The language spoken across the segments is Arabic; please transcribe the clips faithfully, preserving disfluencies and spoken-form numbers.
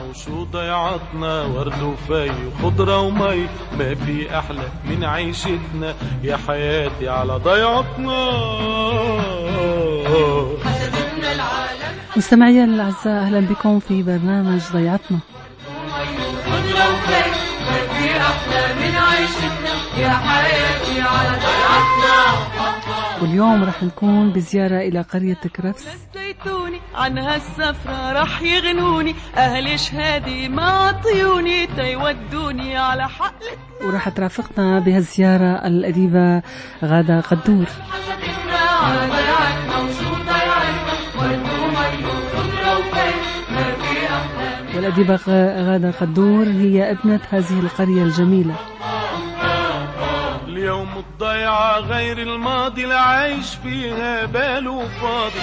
وشو ضيعتنا، ورد وفي وخضرة ومي، ما في أحلى من عيشتنا يا حياتي على ضيعتنا. مستمعي الأعزاء، أهلا بكم في برنامج ضيعتنا. خضرة وفي ما في أحلى من عيشتنا يا حياتي على ضيعتنا. واليوم رح نكون بزيارة إلى قرية كرفس. نسيتوني عن هالسفرة رح يغنوني، أهل شهادي ما عطيوني تيودوني على حقلتنا. ورح ترافقنا بهالزيارة الأديبة غادة قدور. والأديبة غادة قدور هي ابنة هذه القرية الجميلة. اليوم الضيعة غير الماضي لعيش فيها باله فاضي.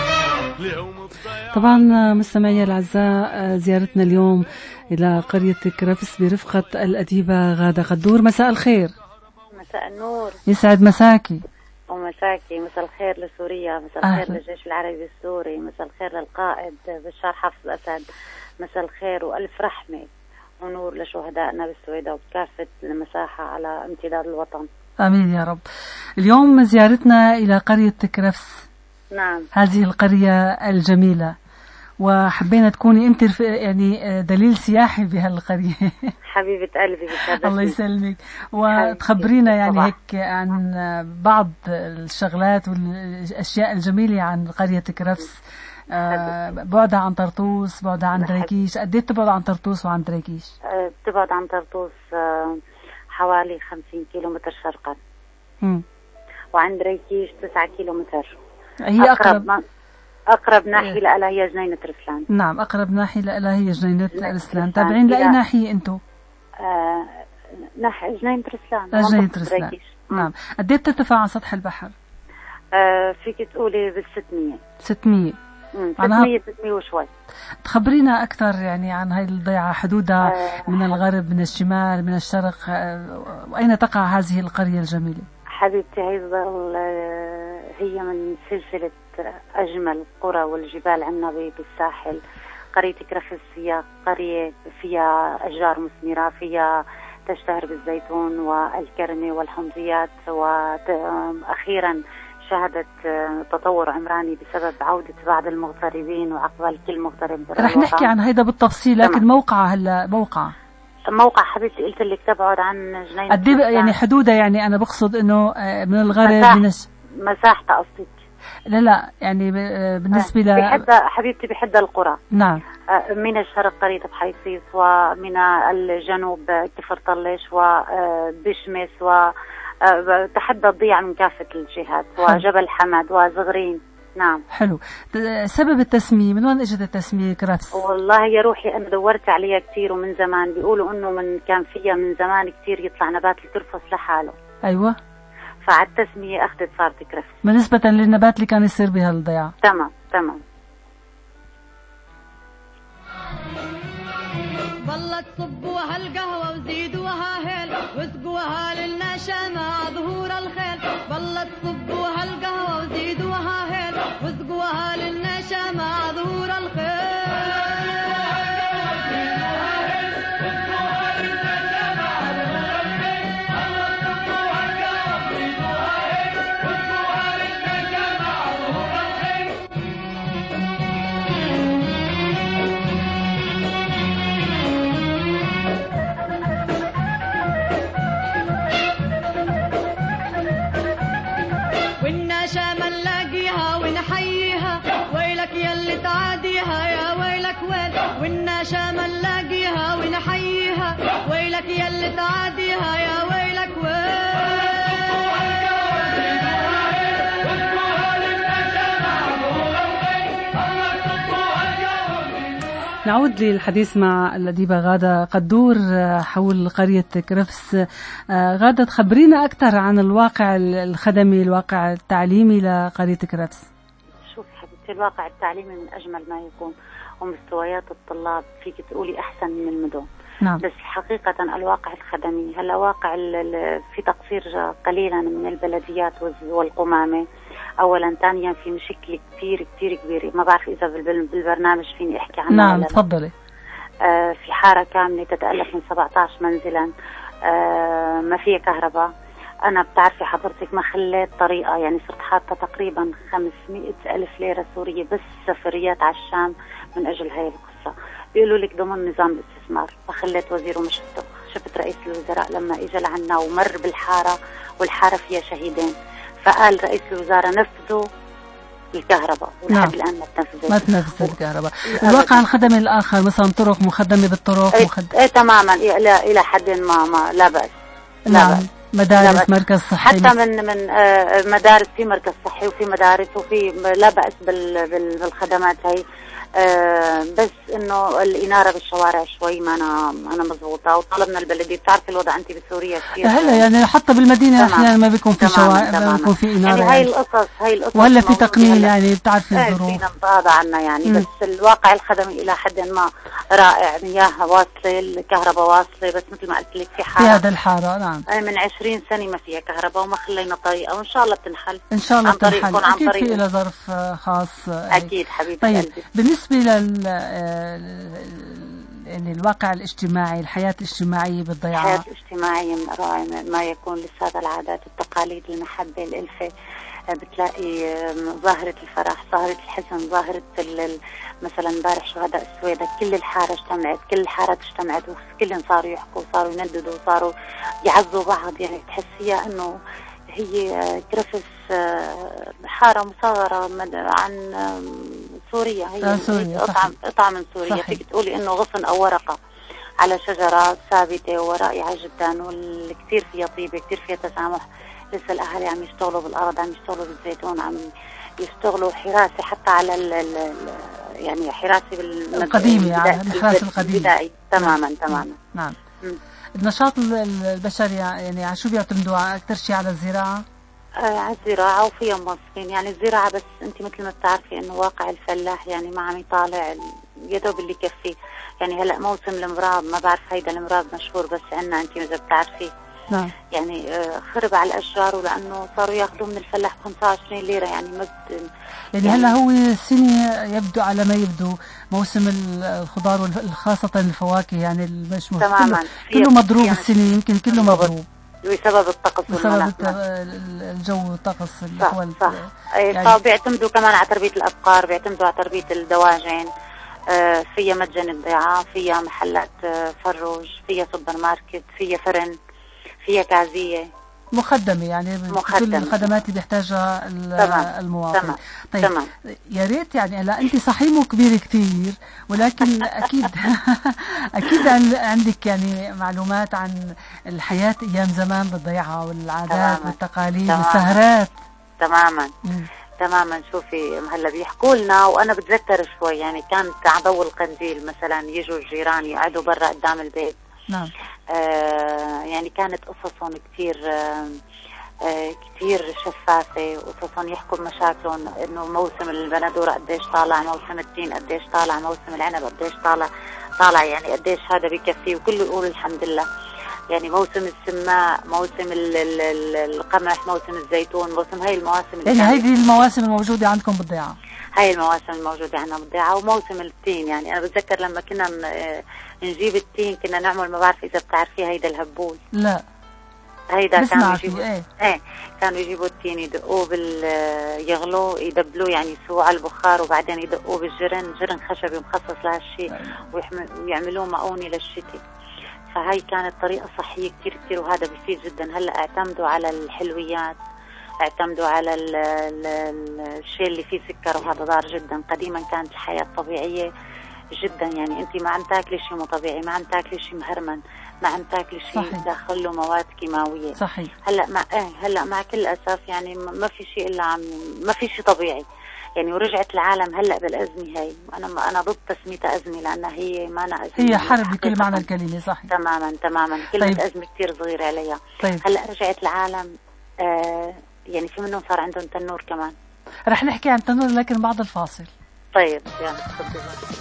طبعا مستمعي الأعزاء، زيارتنا اليوم إلى قرية كرفس برفقة الأديبة غادة قدور. مساء الخير. مساء النور. يسعد مساكي. ومساكي. مساء الخير لسوريا، مساء الخير للجيش العربي السوري، مساء الخير للقائد بشار حافظ أسد، مساء الخير وألف رحمة ونور لشهدائنا بالسويداء وبكافة المساحة على امتداد الوطن. آمين يا رب. اليوم زيارتنا إلى قرية كرفس. نعم. هذه القرية الجميلة، وحبينا تكوني أنت يعني دليل سياحي بهالقرية. حبيبة قلبي. الله يسلمك، وتخبرينا يعني هيك عن بعض الشغلات والأشياء الجميلة عن قرية كرفس. آه بعدها عن طرطوس، بعدها عن دريكيش. قد ايه بتبعد عن طرطوس وعن دريكيش؟ آه بتبعد عن طرطوس آه حوالي خمسين كيلومتر شرقا. مم. وعن دريكيش تسعة كيلومتر. هي أقرب أقرب, أقرب ناحية لها هي جنينة رسلان. نعم، أقرب ناحية لها هي جنينة رسلان. تابعين لأي ناحية أنتو؟ آه ناحية جنينة رسلان. جنينة رسلان. نعم. قد ايه بترتفع عن سطح البحر؟ آه فيك تقولي بالستمية. ستمية. ستمية ستمية وشوي. تخبرينا أكثر يعني عن هاي الضيعة، حدودها آه من الغرب، من الشمال، من الشرق، آه وأين تقع هذه القرية الجميلة؟ حبيبتي، هي هي من سلسلة أجمل القرى والجبال عنا بالساحل. قرية كرفس هي قرية فيها أشجار مثمرة، فيها تشتهر بالزيتون والكرمة والحمضيات، وأخيرا شهدت تطور عمراني بسبب عودة بعض المغتربين وعقبال كل مغترب. رح نحكي عن هيدا بالتفصيل، لكن موقعها هلا موقع موقع حبيبتي قلت لك تبعد عن جنينة قد يعني حدودها، يعني أنا بقصد إنه من الغرب مساح من الس... مساحتها قصدك؟ لا لا يعني بالنسبة ل بحدها حبيبتي، بحدها القرى. نعم. من الشرق قرية بحيصيص، ومن الجنوب كفر طلش وبشمس، وتحدى الضيعة من كافة الجهات، وجبل حمد وزغرين. نعم. حلو. سبب التسمية، من وين اجت التسمية كرفس؟ والله يا روحي أنا دورت عليها كتير ومن زمان. بيقولوا إنه من كان فيها من زمان كتير يطلع نبات الكرفس لحاله. أيوة. فعلى التسمية أخذت صارت كرفس بالنسبة للنبات اللي كان يصير بهالضيعة. تمام تمام. والله تصبوها القهوة وزيدوها هيل واسقوها للنشا مع ظهور الخيل. والله تصبوها القهوة وزيدوها هيل واسقوها للنشا مع ظهور الخيل. يلي تعاديها يا ويلك ويل، والناشا ما نلاقيها ونحييها. ويلك يلي تعاديها يا ويلك ويل. نعود للحديث مع الأديبة غادة قدور حول قرية كرفس. غادة، تخبرينا أكثر عن الواقع الخدمي، الواقع التعليمي لقرية كرفس. الواقع التعليمي من أجمل ما يكون، ومستويات الطلاب فيك تقولي أحسن من المدن. نعم. بس حقيقة الواقع الخدمي هلا واقع في تقصير قليلا من البلديات والقمامة أولا. ثانيا في مشكلة كتير كتير كبيرة، ما بعرف إذا بالبرنامج فيني أحكي عنها. نعم تفضلي. آه في حارة كاملة تتألف من سبعة عشر منزلا، آه ما فيها كهرباء. أنا بتعرفي حضرتك ما خليت طريقة، يعني صرت حاطة تقريبا خمسمائة ألف ليرة سورية بس سفريات على الشام من أجل هاي القصة. بيقولوا لك ضمن نظام الاستثمار، فخليت وزير وما شفته. شفت رئيس الوزراء لما اجى لعنا ومر بالحارة والحارة فيها شهيدين، فقال رئيس الوزراء نفذوا الكهرباء ولحد الآن ما تنفذت ما تنفذت الكهرباء. الواقع الخدم الآخر مثلا طرق مخدمة بالطرق ايه, مخد... ايه تماما إلى إلى حد ما, ما لا بأس. لا بأس. مدارس، مركز صحي، حتى من من آه مدارس، في مركز صحي وفي مدارس وفي لا بأس بالخدمات هي. آه بس انه الاناره بالشوارع شوي ما انا انا مضبوطه، وطلبنا البلديه. بتعرفي الوضع انت بسوريا كثير هلا يعني حتى بالمدينه احيانا ما بيكون في شوارع، ما بيكون في اناره، يعني هاي القصص هاي القصص ولا في تقنين، يعني بتعرفي الظروف فينا نتغاضى عنها يعني. م. بس الواقع الخدمي الى حد ما رائع، مياه واصله، الكهرباء واصله، بس مثل ما قلت لك في حاره في هذا الحاره نعم من عشرين سنه ما فيها كهرباء وما خلينا طريقه، وان شاء الله بتنحل ان شاء الله بتنحل. عن اكيد طريق في لها ظرف خاص. اكيد حبيبتي. طيب قلبي. بالنسبه لل يعني الواقع الاجتماعي، الحياة الاجتماعية بالضيعة، الحياة الاجتماعية من رائع ما يكون لسه العادات والتقاليد، المحبة، الألفة. بتلاقي ظاهرة الفرح، ظاهرة الحزن، ظاهرة مثلا امبارح شهداء السويداء، كل الحارة اجتمعت، كل الحارات اجتمعت، وكلهم صاروا يحكوا، صاروا ينددوا، صاروا يعزوا بعض. يعني تحسيها انه هي كرفس حارة مصغرة عن سوريا. هي سوريا قطعة قطعة من سوريا. فيك تقولي انه غصن او ورقة على شجرة ثابتة ورائعة جدا، والكثير فيها طيبة، كثير فيها تسامح. لسه الاهالي عم يشتغلوا بالارض، عم يشتغلوا بالزيتون، عم يشتغلوا حراسة حتى على ال ال يعني حراسة القديمة، يعني الحراسة القديمة. تماما تماما. نعم. النشاط البشري يعني على شو بيعتمدوا أكثر شيء؟ على الزراعة؟ آه على الزراعة وفيها موظفين. يعني الزراعة بس أنت مثل ما بتعرفي إنه واقع الفلاح يعني ما عم يطالع يدوب اللي يكفيه. يعني هلا موسم المراب، ما بعرف هيدا المراب مشهور بس عنا أنت إذا بتعرفي. نعم. يعني آه خرب على الأشجار، ولأنه صاروا ياخذوا من الفلاح خمسة وعشرين ليرة. يعني مد يعني, يعني هلا هو السنة يبدو على ما يبدو موسم الخضار خاصة الفواكه، يعني مش تماما كله, كله مضروب يعني السنة، يمكن كله مضروب بسبب الطقس بسبب الجو والطقس الأحوال. صح, صح. يعني فبيعتمدوا كمان على تربية الأبقار، بيعتمدوا على تربية الدواجن. آه فيها متجن الضيعة، فيها محلات آه فروج، فيها سوبر ماركت، فيها فرن، فيها تعزية مخدمة، يعني مخدمة. كل الخدمات اللي بيحتاجها المواطن. تمام. طيب تمام. يا ريت يعني هلا انت صحيح مو كبير كتير، ولكن اكيد اكيد عندك يعني معلومات عن الحياة ايام زمان بالضيعة والعادات تماماً. والتقاليد والسهرات. تماما مم. تماما. شوفي هلا بيحكوا لنا، وانا بتذكر شوي يعني كانت على ضوء القنديل مثلا يجوا الجيران يقعدوا برا قدام البيت. نعم. آه يعني كانت قصصهم كتير آه آه كتير شفافة، وقصصهم يحكوا بمشاكلهم، انه موسم البندورة قديش طالع، موسم التين قديش طالع، موسم العنب قديش طالع طالع يعني قديش هذا بكفي، وكله يقول الحمد لله. يعني موسم السماء، موسم القمح، موسم الزيتون، موسم هاي المواسم. يعني هذه المواسم الموجودة عندكم بالضيعة؟ هاي المواسم الموجودة عندنا بالضيعة. وموسم التين، يعني أنا بتذكر لما كنا نجيب التين كنا نعمل، ما بعرف إذا بتعرفي هيدا الهبول. لا هيدا كانوا يجيبوا ايه. ايه كانوا يجيبوا التين يدقوه بال يغلوه يدبلوه يعني يسووه على البخار، وبعدين يدقوه بالجرن، جرن خشبي مخصص لهالشيء، ويعملوه مقوني للشتي. فهاي كانت طريقة صحية كتير كتير، وهذا بيفيد جدا. هلا اعتمدوا على الحلويات، اعتمدوا على ال ال الشيء اللي فيه سكر، وهذا ضار جدا. قديما كانت الحياة طبيعية جدا، يعني انت ما عم تاكلي شيء مو طبيعي، ما عم تاكلي شيء مهرمن، ما عم تاكلي شيء داخل له مواد كيماوية. صحيح. هلا مع ايه هلا مع كل اسف يعني ما في شيء الا عم ما في شيء طبيعي يعني. ورجعت العالم هلا بالازمه هاي، انا انا ضد تسميتها ازمه، لانها هي ما أنا أزمة، هي حرب بكل معنى الكلمه. صح. تماما تماما. كلمه طيب. ازمه كثير صغيره عليها. طيب. هلا رجعت العالم آه يعني في منهم صار عندهم تنور كمان. رح نحكي عن تنور لكن بعد الفاصل. طيب يلا تفضلوا.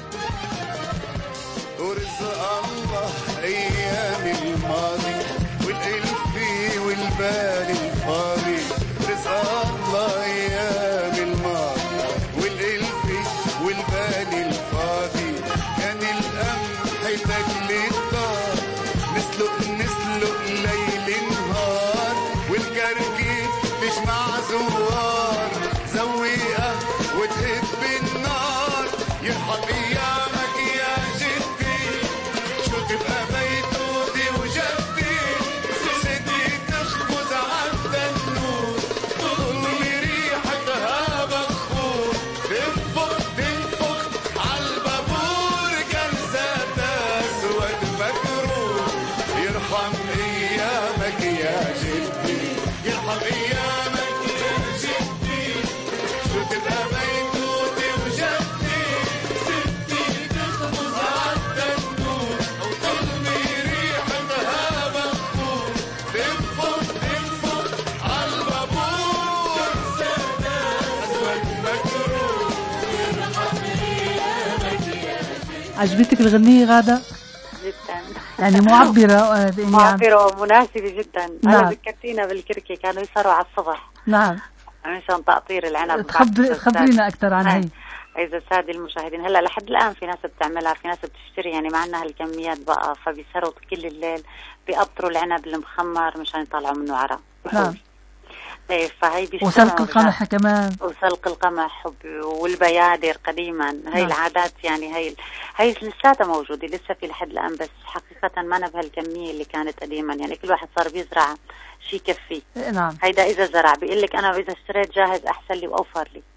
ورزق الله ايام الماضي والالفي والبال الفاضي، رزق الله ايام الماضي والالفي والبال الفاضي، كان القمح بيتك للدار نسلق نسلق ليل نهار والكركيب تجمع زوار زويقة وتهب النار يرحب ايامك يا جدي شو تبقى بيتوتي وجدي ستي تخبز عالتنور تطلي ريحتها بخور تنفخ تنفخ عالبابور جلسات اسود مكروه يرحم ايامك يا جدي يرحم ايامك يا جدي شو تبقى بيتوتي وجدي ستي تخبز عالتنور وتطلي ريحتها بخور تنفخ تنفخ عالبابور اسود مكروه يرحم ايامك يا جدي. عجبتك الغنية غادة؟ جدا يعني معبرة آه، يعني عم- معبرة ومناسبة جدا. نعم. هلا ذكرتينا بالكركي كانوا يسهروا على الصبح نعم. عشان تقطير العنب. تخبر خبرينا أكثر عن هي. إذا سادة المشاهدين هلا لحد الآن في ناس بتعملها في ناس بتشتري يعني ما عندنا هالكميات بقى فبيسهروا كل الليل بيقطروا العنب المخمر مشان يطلعوا منه عرق. نعم. إيه فهي بيشتغلوا وسلق القمح كمان. وسلق القمح وب- والبيادر قديما هي نعم. العادات يعني هي هي لساتها موجودة لسه في لحد الآن بس حقيقة ما أنا بهالكمية اللي كانت قديما يعني كل واحد صار بيزرع شيء يكفيه. نعم. هيدا إذا زرع بيقول لك أنا إذا اشتريت جاهز أحسن لي وأوفر لي.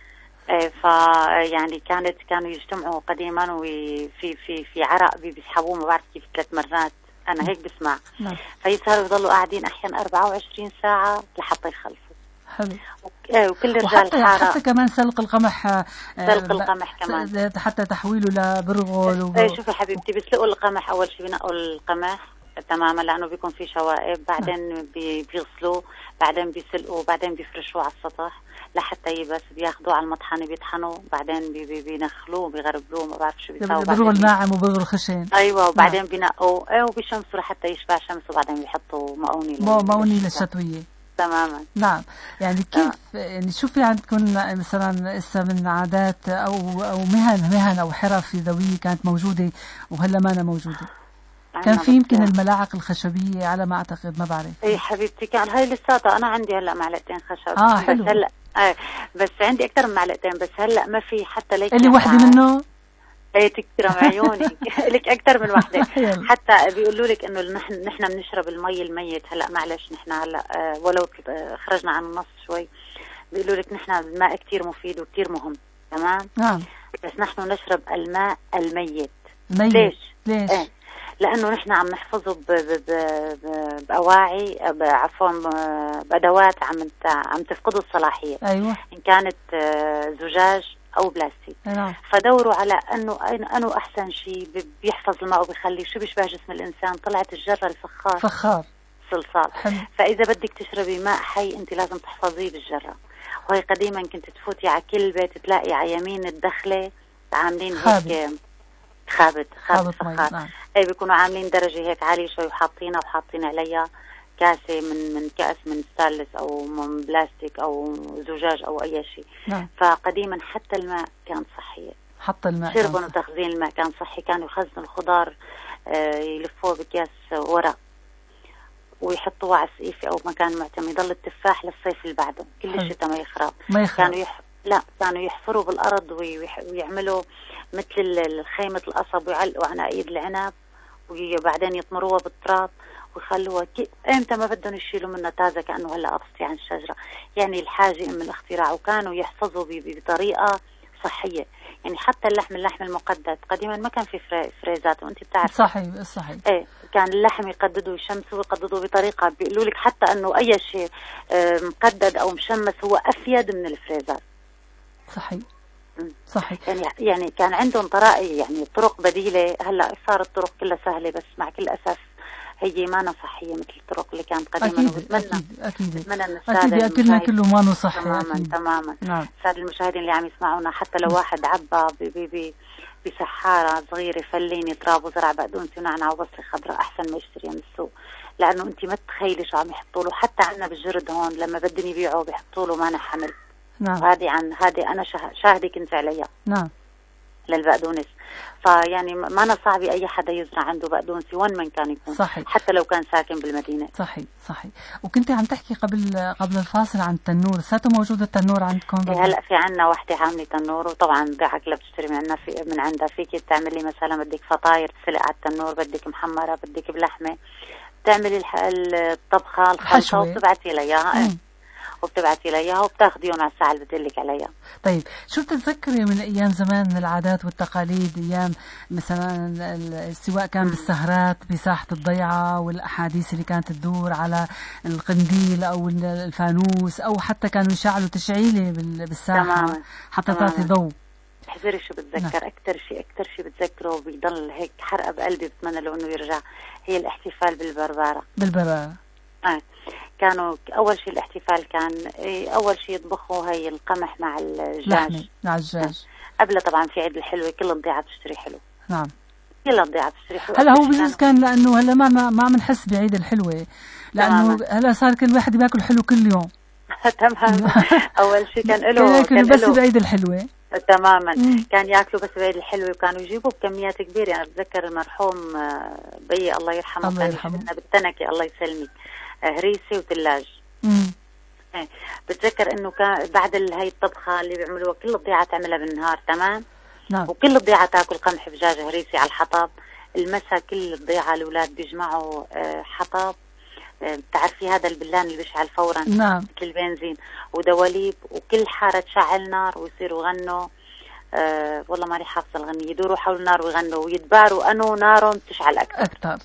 إيه ف يعني كانت كانوا يجتمعوا قديما وفي في في عرق بيسحبوه ما بعرف كيف ثلاث مرات أنا هيك بسمع. نعم. فيسهروا يضلوا قاعدين أحيانا أربعة وعشرين ساعة لحتى يخلصوا. حلو. إيه وكل رجال وحتى الحارة حتى كمان سلق القمح آه، سلق آه، القمح كمان. حتى تحويله لبرغل وب... ايه شوفي حبيبتي بيسلقوا القمح اول شيء بينقوا القمح تماما لانه بيكون في شوائب بعدين بي- بيغسلوه بعدين بيسلقوه بعدين بيفرشوه على السطح لحتى يبس بياخذوه على المطحنه بيطحنوا بعدين بي بي بينخلوه بيغربلوه ما بعرف شو بيساووا برغل بعدين- ناعم وبرغل خشن. ايوه وبعدين بينقوا ايه وبيشمسوا لحتى يشبع شمس وبعدين بيحطوا مقوني لل- مو موني للشتاء. للشتوية. تماما. نعم. يعني كيف يعني شو في عندكم مثلا اسا من عادات او او مهن مهن او حرف يدويه كانت موجوده وهلا ما أنا موجوده؟ كان في يمكن الملاعق الخشبيه على ما اعتقد ما بعرف. اي حبيبتي كان هاي لساتها انا عندي هلا معلقتين خشب. اه حلو. بس هلا آه بس عندي اكثر من معلقتين بس هلا ما في حتى ليك اللي وحده منه. ايه تكرم عيوني لك اكثر من وحده. يلا. حتى بيقولوا لك انه نحن نحن بنشرب المي الميت هلا معلش نحن هلا آه ولو آه خرجنا عن النص شوي بيقولوا لك نحن الماء كثير مفيد وكثير مهم تمام. نعم. بس نحن نشرب الماء الميت. الميت. ليش؟ ليش؟ ايه لانه نحن عم نحفظه ب- ب- ب- باواعي ب- عفوا ب- بادوات عم نت- عم تفقده الصلاحيه. ايوه. ان كانت آه زجاج او بلاستيك. نعم. فدوروا على انه انه احسن شيء بيحفظ الماء وبيخلي شو بيشبه جسم الانسان طلعت الجره الفخار فخار صلصال. حلو. فاذا بدك تشربي ماء حي انت لازم تحفظيه بالجره. وهي قديما كنت تفوتي على كل بيت تلاقي على يمين الدخله عاملين هيك خابت خابت فخار. نعم. اي بيكونوا عاملين درجه هيك عاليه شوي وحاطينها وحاطين عليها كاسه من من كاس من ستانلس او من بلاستيك او زجاج او اي شيء. نعم. فقديما حتى الماء كان صحي. حتى الماء شربهم وتخزين الماء كان صحي. كانوا يخزنوا الخضار آه يلفوه بكياس ورق ويحطوه على السقيفه او مكان معتم يضل التفاح للصيف اللي بعده كل الشتاء ما يخرب. ما يخرب. كانوا يح... لا كانوا يحفروا بالارض ويح... ويعملوا مثل الخيمه القصب ويعلقوا عناقيد العنب وبعدين يطمروها بالتراب ويخلوها كي... امتى ما بدهم يشيلوا منها تازه كانه هلا قصتي عن الشجره. يعني الحاجه ام الاختراع. وكانوا يحفظوا ب... بطريقه صحيه. يعني حتى اللحم اللحم المقدد قديما ما كان في فري... فريزات وانت بتعرفي. صحيح صحيح. ايه كان اللحم يقددوا يشمسوا ويقددوا بطريقه بيقولوا لك حتى انه اي شيء مقدد او مشمس هو افيد من الفريزات. صحيح صحيح. يعني يعني كان عندهم طرائق يعني طرق بديله. هلا صارت الطرق كلها سهله بس مع كل اسف هي ما صحيه مثل الطرق اللي كانت قديما. اكيد اكيد اكيد اكيد اكلنا كله ما صحي. تماما أكيد. تماما. نعم. سادة المشاهدين اللي عم يسمعونا حتى لو واحد عبى ب ب بسحاره صغيره فليني تراب وزرع بقدونس ونعناع وبصله خضراء احسن ما يشتريها من السوق. لانه انت ما تتخيلي شو عم يحطوا له. حتى عندنا بالجرد هون لما بدهم يبيعوا بيحطوا له مانع حمل. نعم. هذه عن هذه انا شاهده كنت عليها. نعم. للبقدونس. فيعني ما أنا صعب أي حدا يزرع عنده بقدونسي وين من كان يكون، صحيح. حتى لو كان ساكن بالمدينة. صحيح صحيح. وكنت عم تحكي قبل قبل الفاصل عن التنور، ساتو موجود التنور عندكم؟ إيه هلا في عنا وحدة عاملة تنور، وطبعا بيعك بتشتري من عنا في من عندها، فيك تعملي مثلا بدك فطاير تسلق على التنور، بدك محمرة، بدك بلحمة، تعملي الطبخة الخلطة وبتبعتي لها اياها، وبتبعتي لها اياها وبتاخذيهم على الساعة اللي بتقلك عليها. طيب شو بتتذكري من ايام زمان من العادات والتقاليد، ايام مثلا سواء كان م. بالسهرات بساحة الضيعة والاحاديث اللي كانت تدور على القنديل او الفانوس، او حتى كانوا يشعلوا تشعيلة بالساحة تماما. حتى تعطي ضوء. احذري شو بتذكر اكثر شيء اكثر شيء بتذكره وبيضل هيك حرقة بقلبي، بتمنى له انه يرجع، هي الاحتفال بالبربارة. بالبربارة اه كانوا اول شيء الاحتفال كان إيه اول شيء يطبخوا هي القمح مع الدجاج، مع الدجاج. قبل طبعا في عيد الحلوة كل الضيعة بتشتري حلو. نعم كل الضيعة بتشتري حلو. هلا هو بجوز كان لانه هلا ما ما ما بنحس بعيد الحلوة، لانه هلا صار كل واحد بياكل حلو كل يوم. تمام. اول شيء كان له كان بس بعيد الحلوة تماما. مم. كان ياكلوا بس بعيد الحلوة، وكانوا يجيبوا بكميات كبيرة. يعني بتذكر المرحوم بي الله يرحمه الله كان يرحمه بالتنكة الله يسلمك هريسة وثلاج. ايه بتذكر انه كان بعد هاي الطبخة اللي بيعملوها كل الضيعة تعملها بالنهار. تمام. نعم. وكل الضيعة تاكل قمح دجاج هريسة على الحطب. المساء كل الضيعة الاولاد بيجمعوا حطب، بتعرفي هذا البلان اللي بيشعل فورا. نعم. مثل البنزين ودواليب، وكل حارة تشعل نار ويصيروا يغنوا. أه والله ماني حافظة الغنية، يدوروا حول النار ويغنوا ويتباروا انو نارهم تشعل اكثر. اكثر.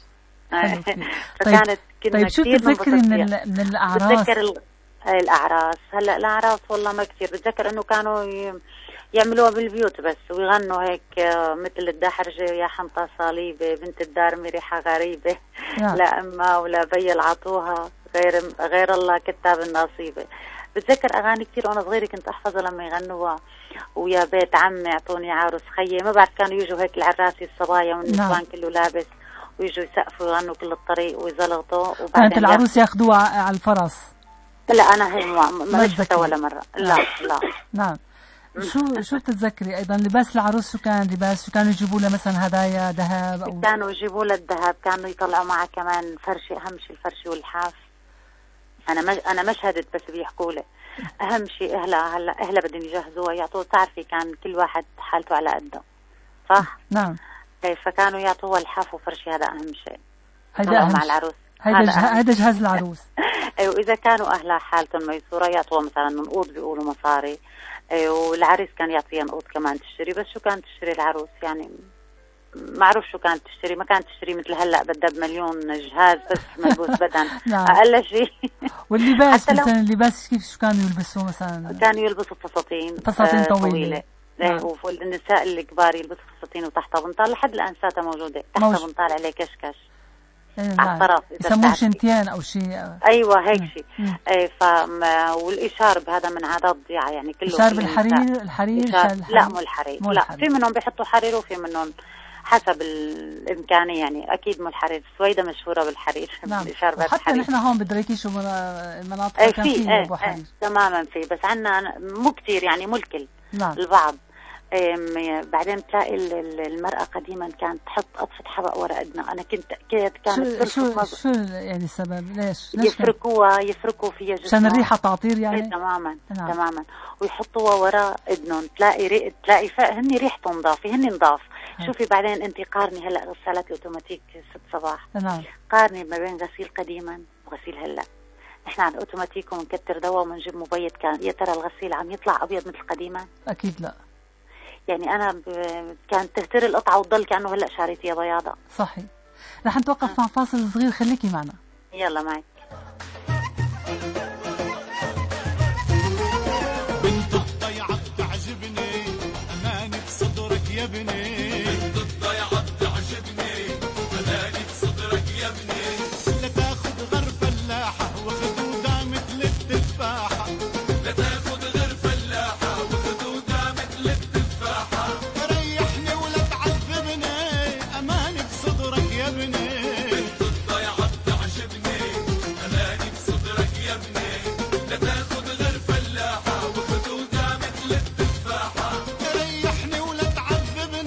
فكانت طيب, طيب شو بتذكري من, من الاعراس؟ بتذكر ال... الاعراس هلا الاعراس والله ما كثير بتذكر، انه كانوا ي... يعملوها بالبيوت بس ويغنوا هيك مثل الدحرجة يا حنطة صليبة بنت الدار مريحة غريبة. yeah. لا أما ولا بي العطوها غير غير الله كتاب النصيبة. بتذكر أغاني كتير وأنا صغيرة كنت أحفظها لما يغنوها، ويا بيت عمي اعطوني عروس خيي. ما بعرف كانوا يجوا هيك العراسي الصبايا والنسوان yeah. كله لابس، ويجوا يسقفوا ويغنوا كل الطريق ويزلطوا. كانت العروس ياخذوها على الفرس؟ لا أنا هي ما ما شفتها ولا مرة. لا لا. نعم. شو شو بتتذكري ايضا لباس العروس؟ شو كان لباس؟ شو كانوا يجيبوا لها مثلا هدايا ذهب او كانوا يجيبوا لها الذهب، كانوا يطلعوا معها كمان فرشه، اهم شيء الفرشه والحاف. انا مش انا ما شهدت بس بيحكوا لي اهم شيء اهلها. هلا اهلها بدهم يجهزوها يعطوها، تعرفي كان كل واحد حالته على قده صح. نعم. فكانوا يعطوها الحاف وفرشه، هذا اهم شيء. هذا أهم مع العروس، هذا هذا جهاز العروس. ايوه اذا كانوا اهلها حالتهم ميسوره يعطوها مثلا نقود بيقولوا مصاري. والعريس كان يعطيها نقود كمان تشتري. بس شو كانت تشتري العروس يعني ما اعرف شو كانت تشتري. ما كانت تشتري مثل هلا بدها بمليون جهاز بس ملبوس بدن. اقل شيء. واللباس مثلا اللباس كيف شو كانوا يلبسوا مثلا؟ كانوا يلبسوا فساتين فساتين طويله. ايه والنساء الكبار يلبسوا فساتين وتحتها بنطال، لحد الان ساتها موجوده تحتها بنطال عليه كشكش. إيه على الطرف يسموه شنتيان او شيء. ايوه هيك شيء. ايه ف والاشارب هذا من عادات ضيعه يعني كله. اشارب الحرير. الحرير لا مو الحرير. لا الحرير. في منهم بيحطوا حرير وفي منهم حسب الامكانيه يعني. اكيد مو الحرير. السويدة مشهوره بالحرير. نعم. حتى نحن هون بدريكي شو مناطق ايه كان في ابو حرير. تماما في، بس عندنا مو كثير يعني مو الكل. نعم. البعض. بعدين تلاقي المرأة قديما كانت تحط قطفة حبق ورا اذنها. أنا كنت كانت كانت شو شو يعني السبب؟ ليش؟ ليش يفركوها يفركوا فيها جسمها عشان الريحة تعطير يعني؟ إيه تماما. نعم. تماما. ويحطوها ورا اذنهم. تلاقي ري... تلاقي ف... هني ريحتهم نظافة، هني نظاف. شوفي بعدين أنت قارني هلا غسالات الأوتوماتيك ست صباح. نعم. قارني ما بين غسيل قديما وغسيل هلا. احنا على الأوتوماتيك ومنكتر دواء ومنجيب مبيض. كان يا ترى الغسيل عم يطلع أبيض مثل قديما؟ أكيد لا. يعني أنا ب... كانت تهتري القطعة وتضل كأنه هلأ شاريتيها بياضة. صحيح. رح نتوقف مع فاصل صغير، خليكي معنا. يلا معك. بنت الضيعة بتعجبني، أماني بصدرك يا ابني. بنت الضيعة بتعجبني، أماني بصدرك يا ابني. لا تاخد غير فلاحة وخدودها مثل التفاحة. لا تاخد غير فلاحة وخدودها مثل التفاحة. ريحني ولا تعذبني، أماني بصدرك يا ابني. بنت الضيعة بتعجبني، أماني بصدرك يا ابني. لا تاخد غير فلاحة وخدودها مثل التفاحة. ريحني ولا تعذبني،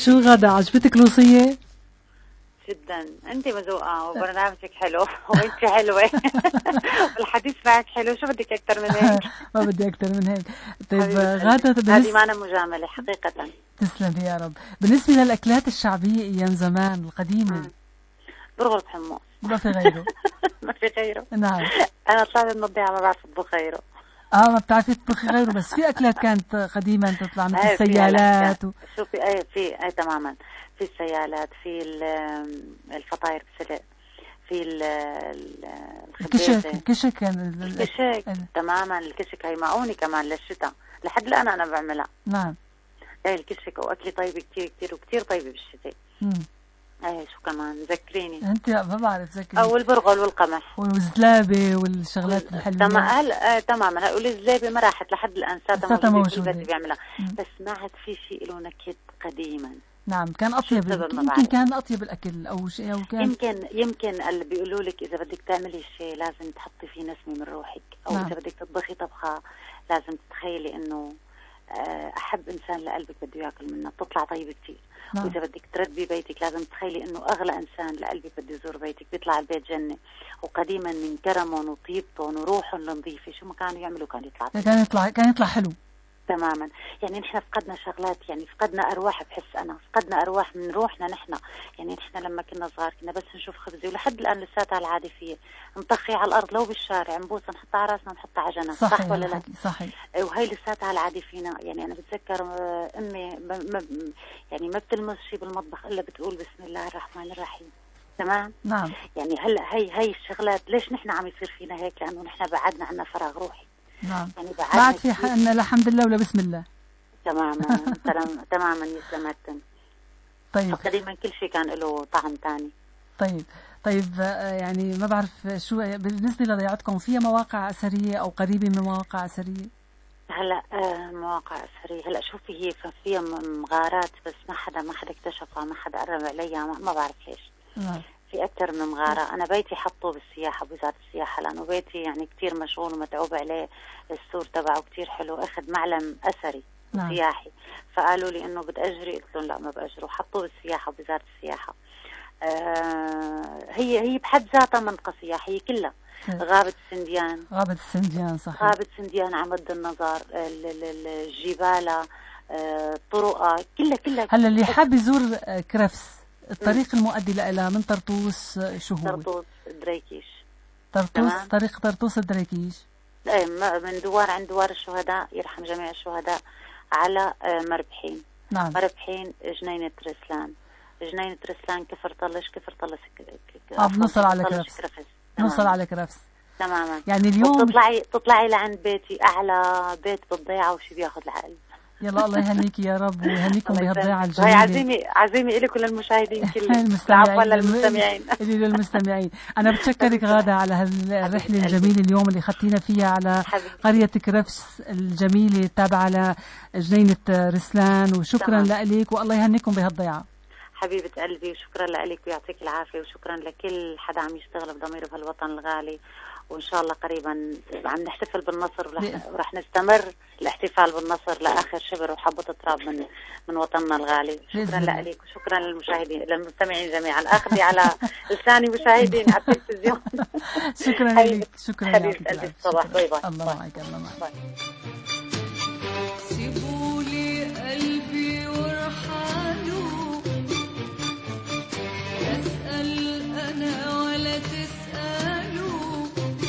شو غدا عجبتك الوصية؟ جدا، انت مذوقة وبرنامجك حلو وانت حلوة والحديث معك حلو، شو بدك اكثر من هيك؟ ما بدي اكثر من هيك. طيب غادة، هذه ما أنا مجاملة حقيقة. تسلمي يا رب. بالنسبة للأكلات الشعبية أيام زمان القديمة، برغل بحمص ما في غيره. ما في غيره. نعم. أنا طلعت من الضيعة ما بعرف أطبخ غيره. اه ما بتعرفي تطبخي غيره، بس في أكلات كانت قديما تطلع مثل السيالات و... شو في أي في أي تماما، في السيالات، في الفطاير بسلق، في الكشك. الكشك كان الكشك تماما. الكشك هي معوني كمان للشتاء، لحد الآن أنا بعملها. نعم. هي الكشك وأكلي طيبة كتير كتير وكتير طيبة بالشتاء. امم ايه شو كمان ذكريني انت؟ ما بعرف ذكريني. او البرغل والقمح والزلابه والشغلات الحلوه. تمام. هلا آه تماما. والزلابه ما راحت لحد الان، ساتها موجوده بيعملها، بس ما عاد في شيء له نكهه قديما. نعم كان اطيب، يمكن كان اطيب الاكل او شيء، او كان يمكن يمكن اللي بيقولوا لك اذا بدك تعملي شيء لازم تحطي فيه نسمه من روحك، او نعم. اذا بدك تطبخي طبخه لازم تتخيلي انه احب انسان لقلبك بده ياكل منها بتطلع طيبه كثير. نعم. واذا بدك ترتبي بيتك لازم تخيلي انه اغلى انسان لقلبك بده يزور بيتك بيطلع البيت جنه. وقديما من كرمهم وطيبتهم وروحهم النظيفه شو ما كانوا يعملوا كان يطلع كان يطلع كان يطلع حلو تماما. يعني نحن فقدنا شغلات، يعني فقدنا ارواح، بحس انا فقدنا ارواح من روحنا نحن. يعني نحن لما كنا صغار كنا بس نشوف خبزه، ولحد الان لساتها العاده فيه نطخي على الارض لو بالشارع نبوس نحطها على راسنا نحطها على جنب، صح ولا لا؟ صحيح. وهي لساتها العاده فينا. يعني انا بتذكر امي ما يعني ما بتلمس شيء بالمطبخ الا بتقول بسم الله الرحمن الرحيم. تمام. نعم. يعني هلا هي هي الشغلات ليش نحن عم يصير فينا هيك؟ لانه نحن بعدنا عنا فراغ روحي. نعم. يعني بعد في حقنا الحمد لله ولا بسم الله. تماما. تماما يسلمتن. طيب. قديما كل شيء كان له طعم ثاني. طيب طيب يعني ما بعرف شو بالنسبه لضيعتكم، فيها مواقع اثريه او قريبه من مواقع اثريه؟ هلا آه مواقع اثريه، هلا شوفي هي فيها مغارات بس ما حدا ما حدا اكتشفها، ما حدا قرب عليها، ما, ما بعرف ليش. نعم. في أكثر من مغارة. أنا بيتي حطه بالسياحة بوزارة السياحة، لأنه بيتي يعني كتير مشغول ومتعوب عليه، السور تبعه كتير حلو، أخذ معلم أثري. نعم. سياحي. فقالوا لي إنه بتأجري، قلت لهم لا ما بأجره، حطوه بالسياحة بوزارة السياحة. آه هي هي بحد ذاتها منطقة سياحية كلها. غابة السنديان. غابة السنديان صحيح. غابة السنديان عمد النظر، الجبالة، الطرقة كلها كلها. هلا اللي حاب يزور كرفس الطريق المؤدي لها من طرطوس شو هو؟ طرطوس دريكيش. طرطوس طريق طرطوس دريكيش. ايه من دوار عند دوار الشهداء يرحم جميع الشهداء على مربحين. نعم. مربحين جنينة رسلان، جنينة رسلان كفر طلش كفر طلش اه بنوصل على كرفس. نوصل على كرفس تماما. يعني اليوم تطلعي تطلعي لعند بيتي اعلى بيت بالضيعة وشي بياخذ العقل. يلا الله يهنيكي يا رب ويهنيكم بهالضيعة الجميلة. هاي عزيمة عزيمة لكم للمشاهدين كلهم ولا المستمعين. اللي للمستمعين. أنا بتشكرك غادة على هالرحلة الجميلة اليوم اللي خدتينا فيها على قرية كرفس الجميلة التابعة لجنينة رسلان، وشكرا لك والله يهنيكم بهالضيعة. حبيبة قلبي وشكرا لك ويعطيك العافية، وشكرا لكل حدا عم يشتغل بضميره بهالوطن الغالي. وإن شاء الله قريبا عم نحتفل بالنصر ورح نستمر الاحتفال بالنصر لآخر شبر وحبة تراب من من وطننا الغالي. شكرا لك وشكرا للمشاهدين للمستمعين جميعا. أخذي على لساني مشاهدين على التلفزيون. شكرا لك. شكرا حبيبة قلبي. صباح باي باي. الله معك. الله معك. سيبوا لي قلبي وارحلوا، أسأل أنا ولا تسألوا.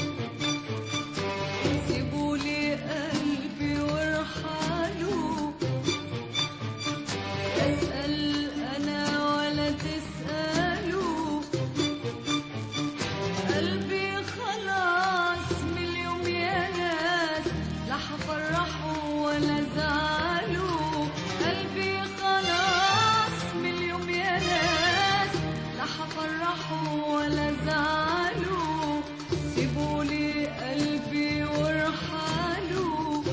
سيبوا لي قلبي وارحلوا، أسأل أنا ولا تسألوا. قلبي خلاص من اليوم يا ناس لا حفرحوا ولا زعلوا. قلبي خلاص من اليوم يا ناس لا حفرحوا ولا زعلوا. سيبوا لي قلبي وارحلوا،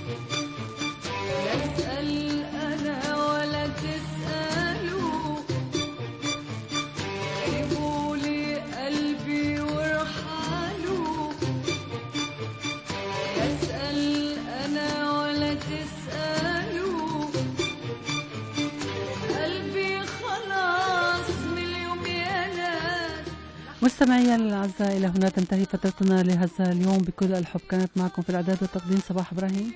لا أسأل أنا ولا تسألوا. سيبوا لي قلبي وارحلوا، لا أسأل أنا ولا تسألوا. قلبي مستمعي الأعزاء، إلى هنا تنتهي فترتنا لهذا اليوم. بكل الحب كانت معكم في الإعداد والتقديم صباح إبراهيم.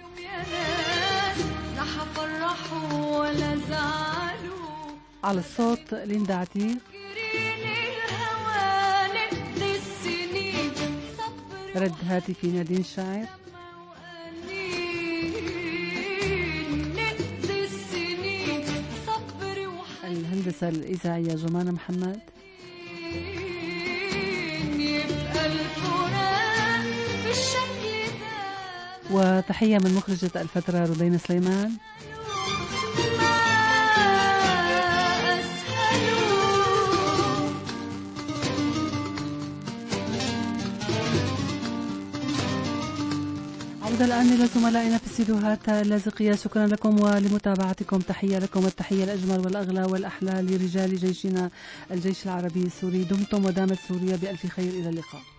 على الصوت ليندا عتيق. رد هاتفي نادين الشاعر. الهندسة الإذاعية جمانة محمد. وتحية من مخرجة الفترة رودينا سليمان. عودة الآن إلى زملائنا في استديوهات اللاذقية. شكرا لكم ولمتابعتكم. تحية لكم التحية الأجمل والأغلى والأحلى لرجال جيشنا الجيش العربي السوري. دمتم ودامت سوريا بألف خير. إلى اللقاء.